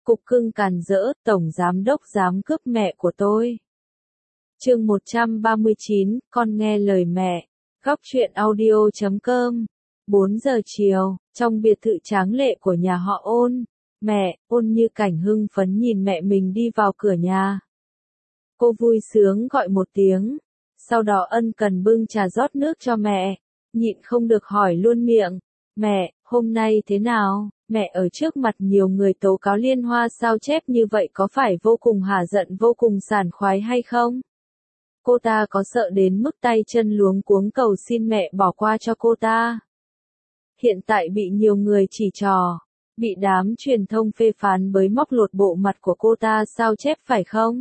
Cục cưng càn rỡ, tổng giám đốc dám cướp mẹ của tôi. Chương 139, con nghe lời mẹ. Góc truyện audio.com. 4 giờ chiều, trong biệt thự tráng lệ của nhà họ Ôn, mẹ, Ôn Như Cảnh hưng phấn nhìn mẹ mình đi vào cửa nhà. Cô vui sướng gọi một tiếng, sau đó ân cần bưng trà rót nước cho mẹ, nhịn không được hỏi luôn miệng, mẹ, hôm nay thế nào? Mẹ ở trước mặt nhiều người tố cáo Liên Hoa sao chép như vậy có phải vô cùng hả giận vô cùng sảng khoái hay không? Cô ta có sợ đến mức tay chân luống cuống cầu xin mẹ bỏ qua cho cô ta? Hiện tại bị nhiều người chỉ trò, bị đám truyền thông phê phán bới móc lột bộ mặt của cô ta sao chép phải không?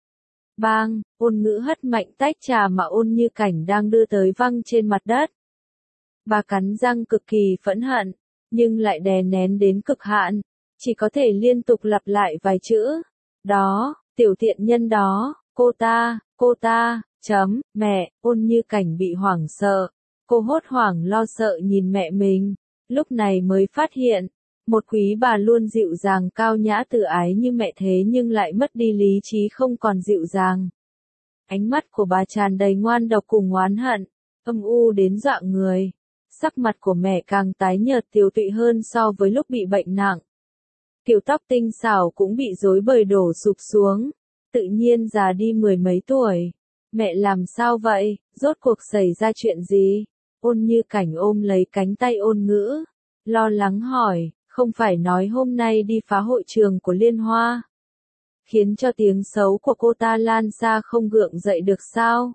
Bang, Ôn Ngữ hất mạnh tách trà mà Ôn Như Cảnh đang đưa tới văng trên mặt đất. Bà cắn răng cực kỳ phẫn hận, nhưng lại đè nén đến cực hạn, chỉ có thể liên tục lặp lại vài chữ. Đó, tiểu tiện nhân đó, cô ta, mẹ, Ôn Như Cảnh bị hoảng sợ. Cô hốt hoảng lo sợ nhìn mẹ mình, lúc này mới phát hiện, một quý bà luôn dịu dàng cao nhã từ ái như mẹ thế nhưng lại mất đi lý trí không còn dịu dàng. Ánh mắt của bà tràn đầy ngoan độc cùng oán hận, âm u đến dọa người. Sắc mặt của mẹ càng tái nhợt tiều tụy hơn so với lúc bị bệnh nặng. Kiểu tóc tinh xảo cũng bị rối bời đổ sụp xuống, tự nhiên già đi mười mấy tuổi. Mẹ làm sao vậy, rốt cuộc xảy ra chuyện gì? Ôn Như Cảnh ôm lấy cánh tay Ôn Ngữ, lo lắng hỏi, không phải nói hôm nay đi phá hội trường của Liên Hoa, khiến cho tiếng xấu của cô ta lan xa không gượng dậy được sao?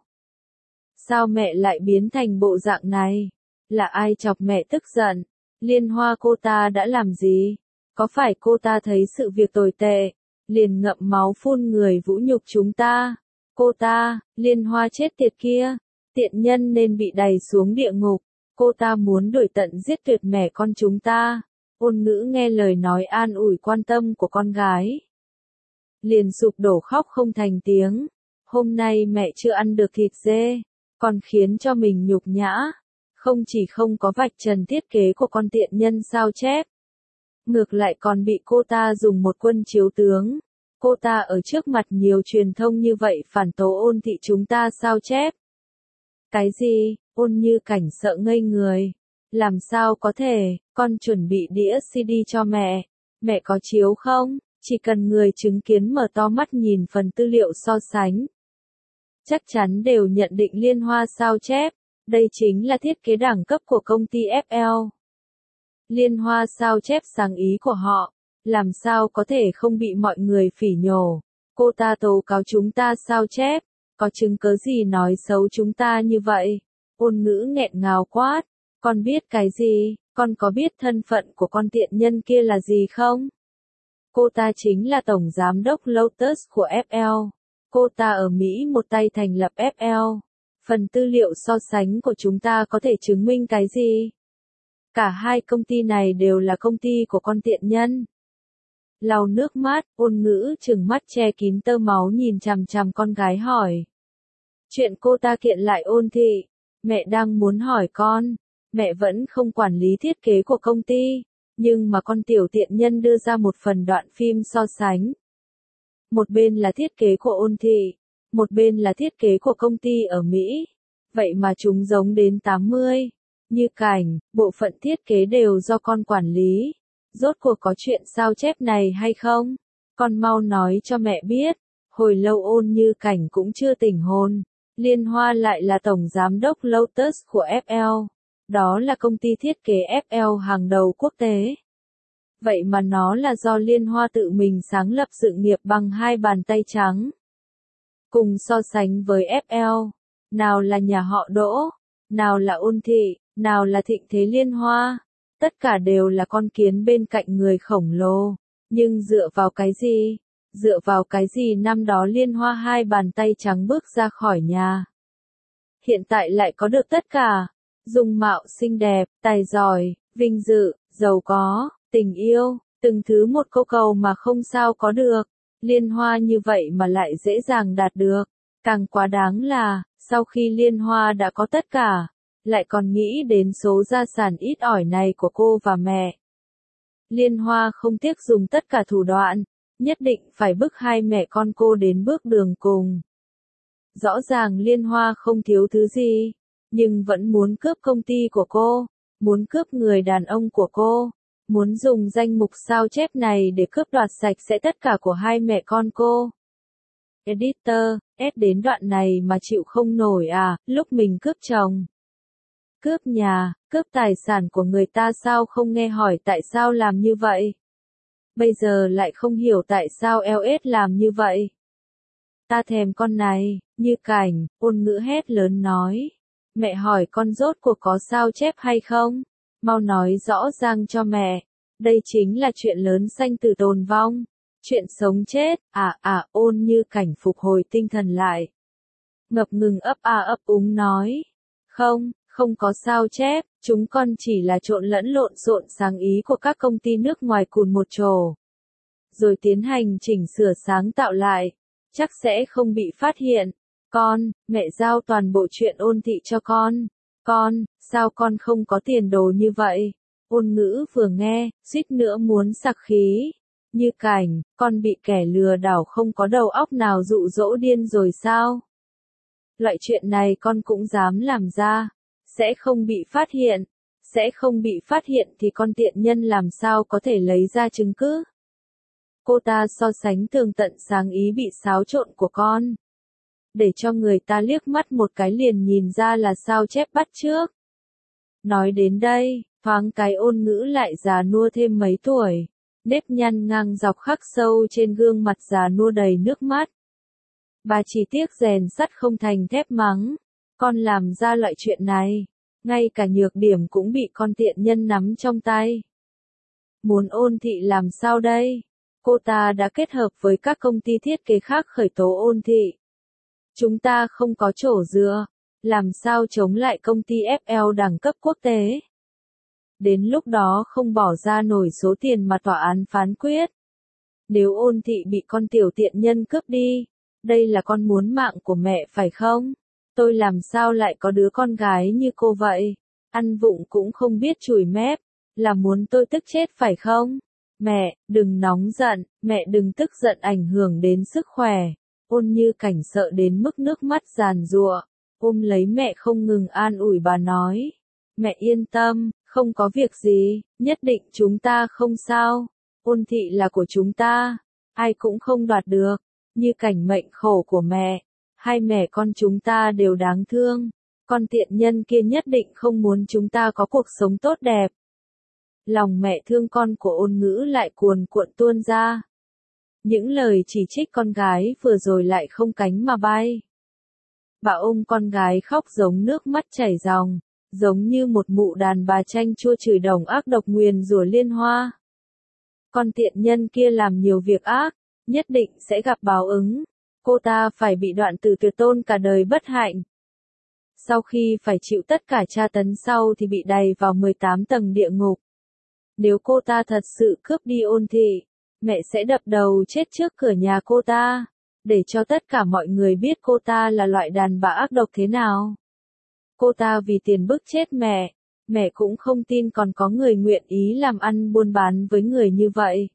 Sao mẹ lại biến thành bộ dạng này? Là ai chọc mẹ tức giận? Liên Hoa cô ta đã làm gì? Có phải cô ta thấy sự việc tồi tệ, liền ngậm máu phun người vũ nhục chúng ta? Cô ta, Liên Hoa chết tiệt kia, tiện nhân nên bị đày xuống địa ngục. Cô ta muốn đuổi tận giết tuyệt mẹ con chúng ta. Ôn Ngữ nghe lời nói an ủi quan tâm của con gái, liền sụp đổ khóc không thành tiếng. Hôm nay mẹ chưa ăn được thịt dê, còn khiến cho mình nhục nhã. Không chỉ không có vạch trần thiết kế của con tiện nhân sao chép, ngược lại còn bị cô ta dùng một quân chiếu tướng. Cô ta ở trước mặt nhiều truyền thông như vậy phản tố Ôn thị chúng ta sao chép. Cái gì? Ôn Như Cảnh sợ ngây người. Làm sao có thể, con chuẩn bị đĩa CD cho mẹ. Mẹ có chiếu không? Chỉ cần người chứng kiến mở to mắt nhìn phần tư liệu so sánh, chắc chắn đều nhận định Liên Hoa sao chép. Đây chính là thiết kế đẳng cấp của công ty FL. Liên Hoa sao chép sáng ý của họ, làm sao có thể không bị mọi người phỉ nhổ. Cô ta tố cáo chúng ta sao chép, có chứng cớ gì nói xấu chúng ta như vậy? Ôn Ngữ nghẹn ngào quát, con biết cái gì, con có biết thân phận của con tiện nhân kia là gì không? Cô ta chính là tổng giám đốc Lotus của FL. Cô ta ở Mỹ một tay thành lập FL. Phần tư liệu so sánh của chúng ta có thể chứng minh cái gì? Cả hai công ty này đều là công ty của con tiện nhân. Lau nước mắt, Ôn Ngữ trừng mắt che kín tơ máu nhìn chằm chằm con gái hỏi. Chuyện cô ta kiện lại Ôn thị, mẹ đang muốn hỏi con, mẹ vẫn không quản lý thiết kế của công ty, nhưng mà con tiểu tiện nhân đưa ra một phần đoạn phim so sánh. Một bên là thiết kế của Ôn thị, một bên là thiết kế của công ty ở Mỹ. Vậy mà chúng giống đến 80. Như Cảnh, bộ phận thiết kế đều do con quản lý. Rốt cuộc có chuyện sao chép này hay không? Con mau nói cho mẹ biết. Hồi lâu Ôn Như Cảnh cũng chưa tỉnh hồn. Liên Hoa lại là tổng giám đốc Lotus của FL. Đó là công ty thiết kế FL hàng đầu quốc tế. Vậy mà nó là do Liên Hoa tự mình sáng lập sự nghiệp bằng hai bàn tay trắng. Cùng so sánh với FL, nào là nhà họ Đỗ, nào là Ôn thị, nào là Thịnh Thế Liên Hoa, tất cả đều là con kiến bên cạnh người khổng lồ. Nhưng dựa vào cái gì? Dựa vào cái gì năm đó Liên Hoa hai bàn tay trắng bước ra khỏi nhà? Hiện tại lại có được tất cả, dung mạo xinh đẹp, tài giỏi, vinh dự, giàu có, tình yêu, từng thứ một câu cầu mà không sao có được. Liên Hoa như vậy mà lại dễ dàng đạt được. Càng quá đáng là, sau khi Liên Hoa đã có tất cả, lại còn nghĩ đến số gia sản ít ỏi này của cô và mẹ. Liên Hoa không tiếc dùng tất cả thủ đoạn, nhất định phải bức hai mẹ con cô đến bước đường cùng. Rõ ràng Liên Hoa không thiếu thứ gì, nhưng vẫn muốn cướp công ty của cô, muốn cướp người đàn ông của cô, muốn dùng danh mục sao chép này để cướp đoạt sạch sẽ tất cả của hai mẹ con cô. Editor, đến đoạn này mà chịu không nổi à, lúc mình cướp chồng, cướp nhà, cướp tài sản của người ta sao không nghe hỏi tại sao làm như vậy? Bây giờ lại không hiểu tại sao LS làm như vậy. Ta thèm con này, Như Cảnh, Ôn Ngữ hét lớn nói. Mẹ hỏi con rốt cuộc có sao chép hay không? Mau nói rõ ràng cho mẹ. Đây chính là chuyện lớn sanh tử tồn vong. Chuyện sống chết, Ôn Như Cảnh phục hồi tinh thần lại. Ngập ngừng ấp úng nói. Không có sao chép, chúng con chỉ là trộn lẫn lộn xộn sáng ý của các công ty nước ngoài cùng một chỗ. Rồi tiến hành chỉnh sửa sáng tạo lại. Chắc sẽ không bị phát hiện. Mẹ giao toàn bộ chuyện Ôn Thị cho con. Sao con không có tiền đồ như vậy? Ôn Ngữ vừa nghe, suýt nữa muốn sặc khí. Như Cảnh, con bị kẻ lừa đảo không có đầu óc nào dụ dỗ điên rồi sao? Loại chuyện này con cũng dám làm ra. Sẽ không bị phát hiện. Sẽ không bị phát hiện thì con tiện nhân làm sao có thể lấy ra chứng cứ? Cô ta so sánh tường tận sáng ý bị xáo trộn của con. Để cho người ta liếc mắt một cái liền nhìn ra là sao chép bắt chước. Nói đến đây, thoáng cái Ôn Ngữ lại già nua thêm mấy tuổi. Nếp nhăn ngang dọc khắc sâu trên gương mặt già nua đầy nước mắt. Bà chỉ tiếc rèn sắt không thành thép mắng. Con làm ra loại chuyện này. Ngay cả nhược điểm cũng bị con tiện nhân nắm trong tay. Muốn Ôn Thị làm sao đây? Cô ta đã kết hợp với các công ty thiết kế khác khởi tố Ôn Thị. Chúng ta không có chỗ dựa. Làm sao chống lại công ty FL đẳng cấp quốc tế? Đến lúc đó không bỏ ra nổi số tiền mà tòa án phán quyết. Nếu Ôn Thị bị con tiểu tiện nhân cướp đi, đây là con muốn mạng của mẹ phải không? Tôi làm sao lại có đứa con gái như cô vậy? Ăn vụng cũng không biết chùi mép, là muốn tôi tức chết phải không? Mẹ, đừng nóng giận, mẹ đừng tức giận ảnh hưởng đến sức khỏe. Ôn Như Cảnh sợ đến mức nước mắt giàn giụa, ôm lấy mẹ không ngừng an ủi bà nói. Mẹ yên tâm, không có việc gì, nhất định chúng ta không sao. Ôn Thị là của chúng ta, ai cũng không đoạt được. Như Cảnh mệnh khổ của mẹ, hai mẹ con chúng ta đều đáng thương. Con tiện nhân kia nhất định không muốn chúng ta có cuộc sống tốt đẹp. Lòng mẹ thương con của Ôn Ngữ lại cuồn cuộn tuôn ra. Những lời chỉ trích con gái vừa rồi lại không cánh mà bay. Bà ôm con gái khóc giống nước mắt chảy ròng, giống như một mụ đàn bà chanh chua chửi đồng ác độc nguyền rủa Liên Hoa. Con tiện nhân kia làm nhiều việc ác, nhất định sẽ gặp báo ứng. Cô ta phải bị đoạn tử tuyệt tôn cả đời bất hạnh. Sau khi phải chịu tất cả tra tấn sau thì bị đày vào 18 tầng địa ngục. Nếu cô ta thật sự cướp đi Ôn Thị, mẹ sẽ đập đầu chết trước cửa nhà cô ta, để cho tất cả mọi người biết cô ta là loại đàn bà ác độc thế nào. Cô ta vì tiền bức chết mẹ cũng không tin còn có người nguyện ý làm ăn buôn bán với người như vậy.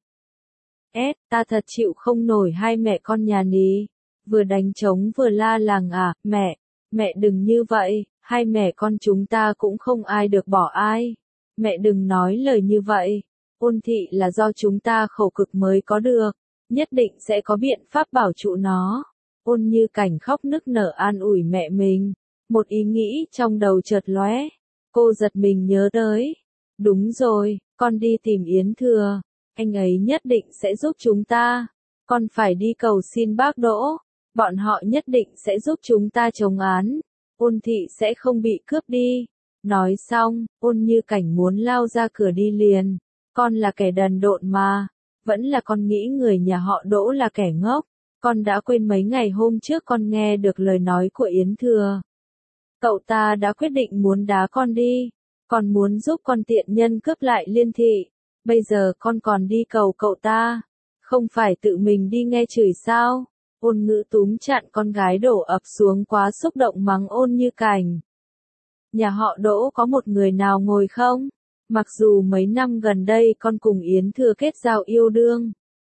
Ta thật chịu không nổi hai mẹ con nhà ní, vừa đánh trống vừa la làng mẹ đừng như vậy, hai mẹ con chúng ta cũng không ai được bỏ ai. Mẹ đừng nói lời như vậy, Ôn Thị là do chúng ta khổ cực mới có được, nhất định sẽ có biện pháp bảo trụ nó. Ôn Như Cảnh khóc nức nở an ủi mẹ mình, một ý nghĩ trong đầu chợt lóe, cô giật mình nhớ tới. Đúng rồi, con đi tìm Yến Thừa, anh ấy nhất định sẽ giúp chúng ta, con phải đi cầu xin bác Đỗ, bọn họ nhất định sẽ giúp chúng ta chống án, Ôn Thị sẽ không bị cướp đi. Nói xong, Ôn Như Cảnh muốn lao ra cửa đi liền. Con là kẻ đần độn mà. Vẫn là con nghĩ người nhà họ Đỗ là kẻ ngốc. Con đã quên mấy ngày hôm trước con nghe được lời nói của Yến Thừa. Cậu ta đã quyết định muốn đá con đi. Còn muốn giúp con tiện nhân cướp lại Liên Thị. Bây giờ con còn đi cầu cậu ta. Không phải tự mình đi nghe chửi sao? Ôn Ngữ túm chặn con gái đổ ập xuống quá xúc động mắng Ôn Như Cảnh. Nhà họ Đỗ có một người nào ngồi không? Mặc dù mấy năm gần đây con cùng Yến Thừa kết giao yêu đương.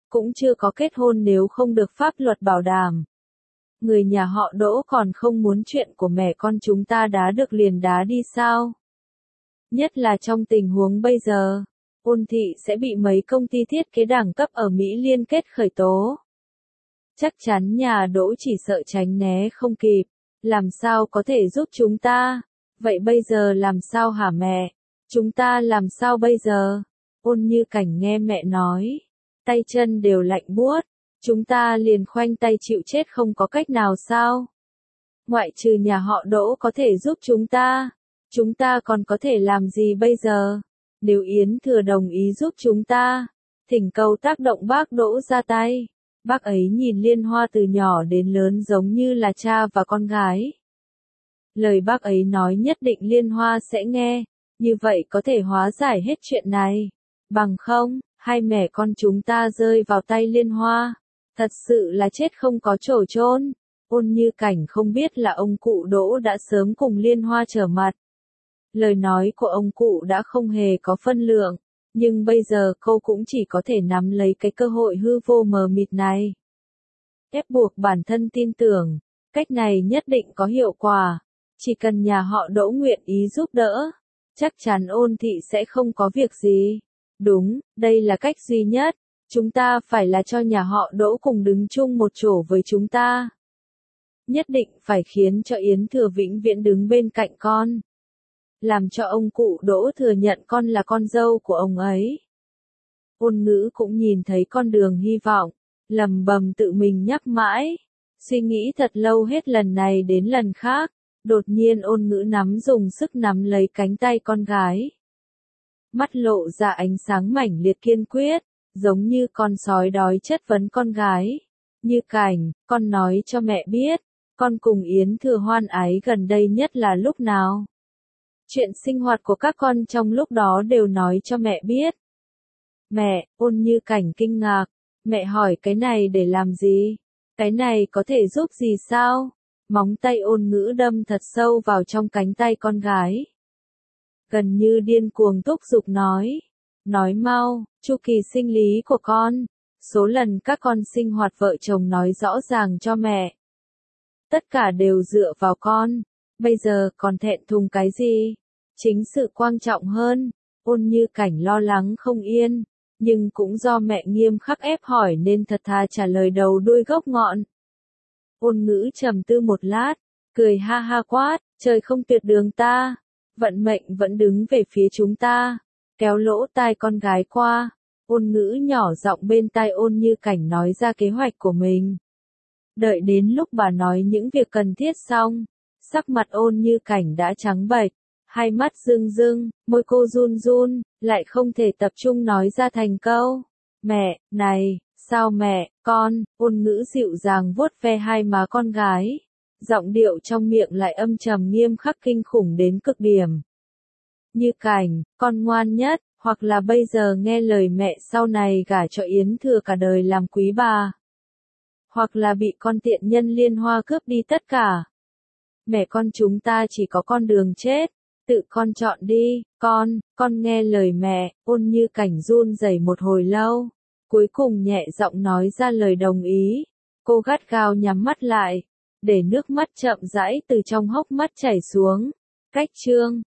cũng chưa có kết hôn nếu không được pháp luật bảo đảm. Người nhà họ Đỗ còn không muốn chuyện của mẹ con chúng ta đá được liền đá đi sao? Nhất là trong tình huống bây giờ, Ôn Thị sẽ bị mấy công ty thiết kế đẳng cấp ở Mỹ liên kết khởi tố. Chắc chắn nhà Đỗ chỉ sợ tránh né không kịp, làm sao có thể giúp chúng ta? Vậy bây giờ làm sao hả mẹ? Chúng ta làm sao bây giờ? Ôn Như Cảnh nghe mẹ nói, tay chân đều lạnh buốt, chúng ta liền khoanh tay chịu chết không có cách nào sao? Ngoại trừ nhà họ Đỗ có thể giúp chúng ta còn có thể làm gì bây giờ? Nếu Yến Thừa đồng ý giúp chúng ta, thỉnh cầu tác động bác Đỗ ra tay. Bác ấy nhìn Liên Hoa từ nhỏ đến lớn giống như là cha và con gái. Lời bác ấy nói nhất định Liên Hoa sẽ nghe, như vậy có thể hóa giải hết chuyện này. Bằng không, hai mẹ con chúng ta rơi vào tay Liên Hoa, thật sự là chết không có chỗ chôn. Ôn Như Cảnh không biết là ông cụ Đỗ đã sớm cùng Liên Hoa trở mặt. Lời nói của ông cụ đã không hề có phân lượng, nhưng bây giờ cô cũng chỉ có thể nắm lấy cái cơ hội hư vô mờ mịt này. Ép buộc bản thân tin tưởng, cách này nhất định có hiệu quả, chỉ cần nhà họ Đỗ nguyện ý giúp đỡ, chắc chắn Ôn Thị sẽ không có việc gì. Đúng, đây là cách duy nhất, chúng ta phải là cho nhà họ Đỗ cùng đứng chung một chỗ với chúng ta. Nhất định phải khiến cho Yến Thừa vĩnh viễn đứng bên cạnh con. Làm cho ông cụ Đỗ thừa nhận con là con dâu của ông ấy. Ôn Ngữ cũng nhìn thấy con đường hy vọng, lầm bầm tự mình nhắc mãi, suy nghĩ thật lâu hết lần này đến lần khác, đột nhiên Ôn Ngữ dùng sức nắm lấy cánh tay con gái. Mắt lộ ra ánh sáng mãnh liệt kiên quyết, giống như con sói đói chất vấn con gái. Như Cảnh, con nói cho mẹ biết, con cùng Yến Thừa hoan ái gần đây nhất là lúc nào? Chuyện sinh hoạt của các con trong lúc đó đều nói cho mẹ biết. Mẹ, Ôn Như Cảnh kinh ngạc, mẹ hỏi cái này để làm gì? Cái này có thể giúp gì sao? Móng tay Ôn Ngữ đâm thật sâu vào trong cánh tay con gái. Gần như điên cuồng thúc giục nói mau, chu kỳ sinh lý của con, số lần các con sinh hoạt vợ chồng nói rõ ràng cho mẹ. Tất cả đều dựa vào con, bây giờ còn thẹn thùng cái gì? Chính sự quan trọng hơn. Ôn Như Cảnh lo lắng không yên, nhưng cũng do mẹ nghiêm khắc ép hỏi nên thật thà trả lời đầu đuôi gốc ngọn. Ôn Ngữ trầm tư một lát, cười ha ha quát, trời không tuyệt đường ta, vận mệnh vẫn đứng về phía chúng ta. Kéo lỗ tai con gái qua, Ôn Ngữ nhỏ giọng bên tai Ôn Như Cảnh nói ra kế hoạch của mình. Đợi đến lúc bà nói những việc cần thiết xong, sắc mặt Ôn Như Cảnh đã trắng bệch, hai mắt rưng rưng, môi cô run run, lại không thể tập trung nói ra thành câu. Mẹ, này, sao mẹ, con? Ôn Ngữ dịu dàng vuốt ve hai má con gái, giọng điệu trong miệng lại âm trầm nghiêm khắc kinh khủng đến cực điểm. Như Cảnh, con ngoan nhất, hoặc là bây giờ nghe lời mẹ sau này gả cho Yến Thừa cả đời làm quý bà. Hoặc là bị con tiện nhân Liên Hoa cướp đi tất cả. Mẹ con chúng ta chỉ có con đường chết, tự con chọn đi, con nghe lời mẹ. Ôn Như Cảnh run rẩy một hồi lâu, cuối cùng nhẹ giọng nói ra lời đồng ý. Cô gắt gao nhắm mắt lại, để nước mắt chậm rãi từ trong hốc mắt chảy xuống. Cách chương